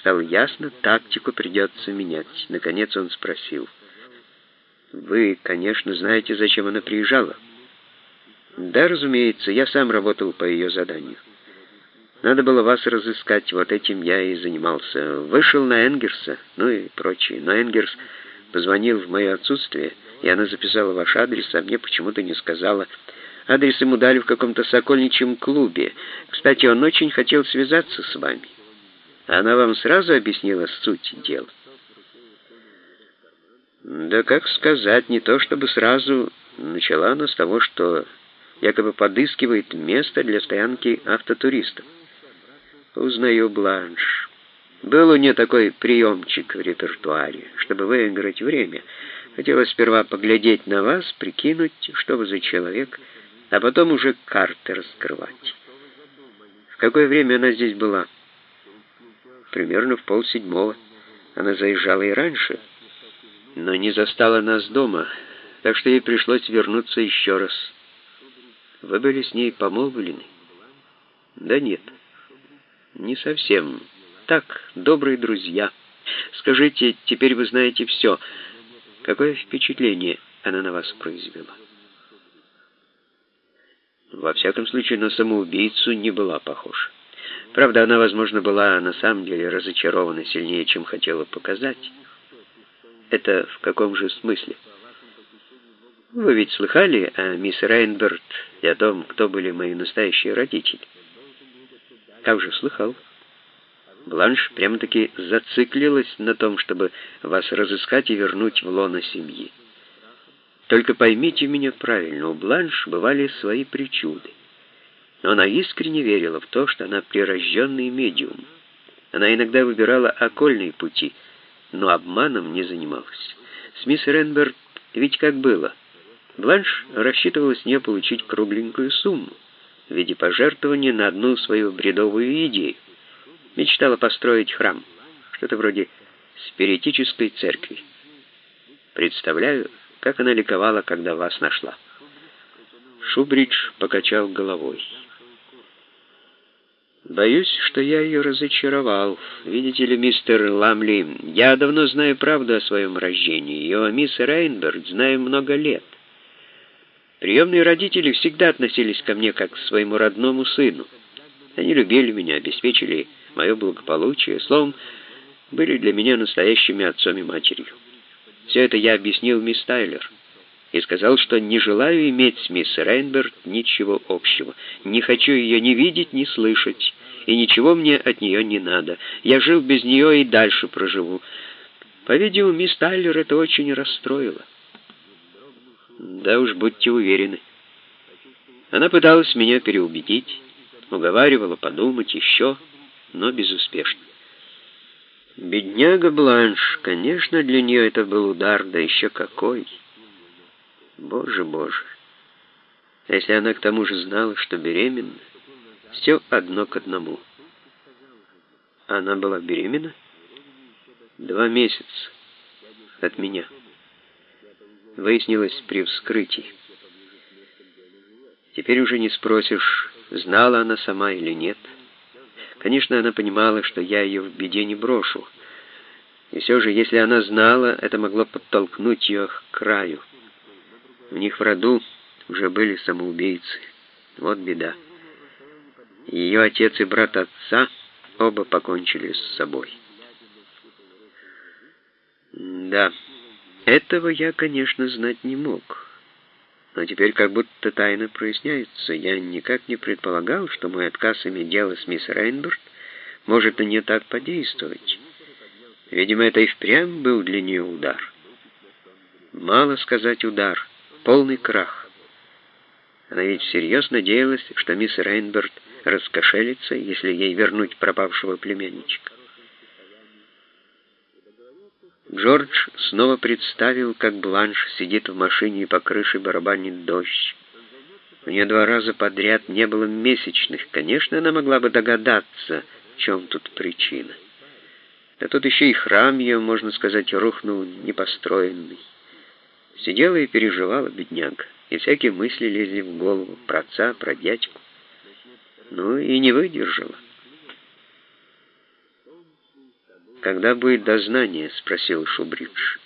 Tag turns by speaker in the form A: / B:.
A: стало ясно, тактику придется менять. Наконец он спросил: «Вы, конечно, знаете, зачем она приезжала?» «Да, разумеется, я сам работал по ее заданию. Надо было вас разыскать, вот этим я и занимался. Вышел на Энгерса, ну и прочее. Но Энгерс позвонил в мое отсутствие, и она записала ваш адрес, а мне почему-то не сказала. Адрес ему дали в каком-то сокольничьем клубе. Кстати, он очень хотел связаться с вами. Она вам сразу объяснила суть дела?» «Да как сказать, не то чтобы сразу. Начала она с того, что якобы подыскивает место для стоянки автотуристов. Узнаю Бланш. Был у нее такой приемчик в репертуаре, чтобы выиграть время. Хотела сперва поглядеть на вас, прикинуть, что вы за человек, а потом уже карты раскрывать. В какое время она здесь была?» «Примерно в 6:30. Она заезжала и раньше, но не застала нас дома, так что ей пришлось вернуться еще раз». «Вы были с ней помолвлены?» «Да нет, не совсем. Так, добрые друзья. Скажите, теперь вы знаете все. Какое впечатление она на вас произвела?» «Во всяком случае, на самоубийцу не была похожа. Правда, она, возможно, была на самом деле разочарована сильнее, чем хотела показать». «Это в каком же смысле?» «Вы ведь слыхали о мисс Рейнберт и о том, кто были мои настоящие родители?» «Как же слыхал. Бланш прямо-таки зациклилась на том, чтобы вас разыскать и вернуть в лоно семьи. Только поймите меня правильно, у Бланш бывали свои причуды. Но она искренне верила в то, что она прирожденный медиум. Она иногда выбирала окольные пути, но обманом не занималась. С мисс Рейнберт ведь как было. Бланш рассчитывала с нее получить кругленькую сумму в виде пожертвования на одну свою бредовую идею. Мечтала построить храм, что-то вроде спиритической церкви. Представляю, как она ликовала, когда вас нашла». Шубридж покачал головой. «Боюсь, что я ее разочаровал. Видите ли, мистер Ламли, я давно знаю правду о своем рождении, и о мисс Рейнберт знаю много лет. Приемные родители всегда относились ко мне как к своему родному сыну. Они любили меня, обеспечили мое благополучие, словом, были для меня настоящими отцом и матерью. Все это я объяснил мисс Тайлер и сказал, что не желаю иметь с мисс Рейнберт ничего общего. Не хочу ее ни видеть, ни слышать, и ничего мне от нее не надо. Я жил без нее и дальше проживу. По-видимому, мисс Тайлер это очень расстроило». «Да уж, будьте уверены. Она пыталась меня переубедить, уговаривала подумать еще, но безуспешно. Бедняга Бланш, конечно, для нее это был удар, да еще какой. Боже, боже. А если она к тому же знала, что беременна, все одно к одному». «Она была беременна?» 2 месяца от меня. Выяснилось при вскрытии. Теперь уже не спросишь, знала она сама или нет. Конечно, она понимала, что я ее в беде не брошу. И все же, если она знала, это могло подтолкнуть ее к краю. У них в роду уже были самоубийцы. Вот беда. Ее отец и брат отца оба покончили с собой. Да, этого я, конечно, знать не мог. Но теперь как будто тайна проясняется. Я никак не предполагал, что мой отказ иметь дело с мисс Рейнберт может на нее так подействовать. Видимо, это и впрямь был для нее удар. Мало сказать удар, полный крах. Она ведь всерьез надеялась, что мисс Рейнберт раскошелится, если ей вернуть пропавшего племянничка. Джордж снова представил, как Бланш сидит в машине и по крыше барабанит дождь. У нее 2 раза подряд не было месячных. Конечно, она могла бы догадаться, в чем тут причина. Да тут еще и храм ее, можно сказать, рухнул непостроенный. Сидела и переживала бедняга, и всякие мысли лезли в голову про отца, про дядьку. Ну и не выдержала. «Когда будет дознание?» — спросил Шубридж.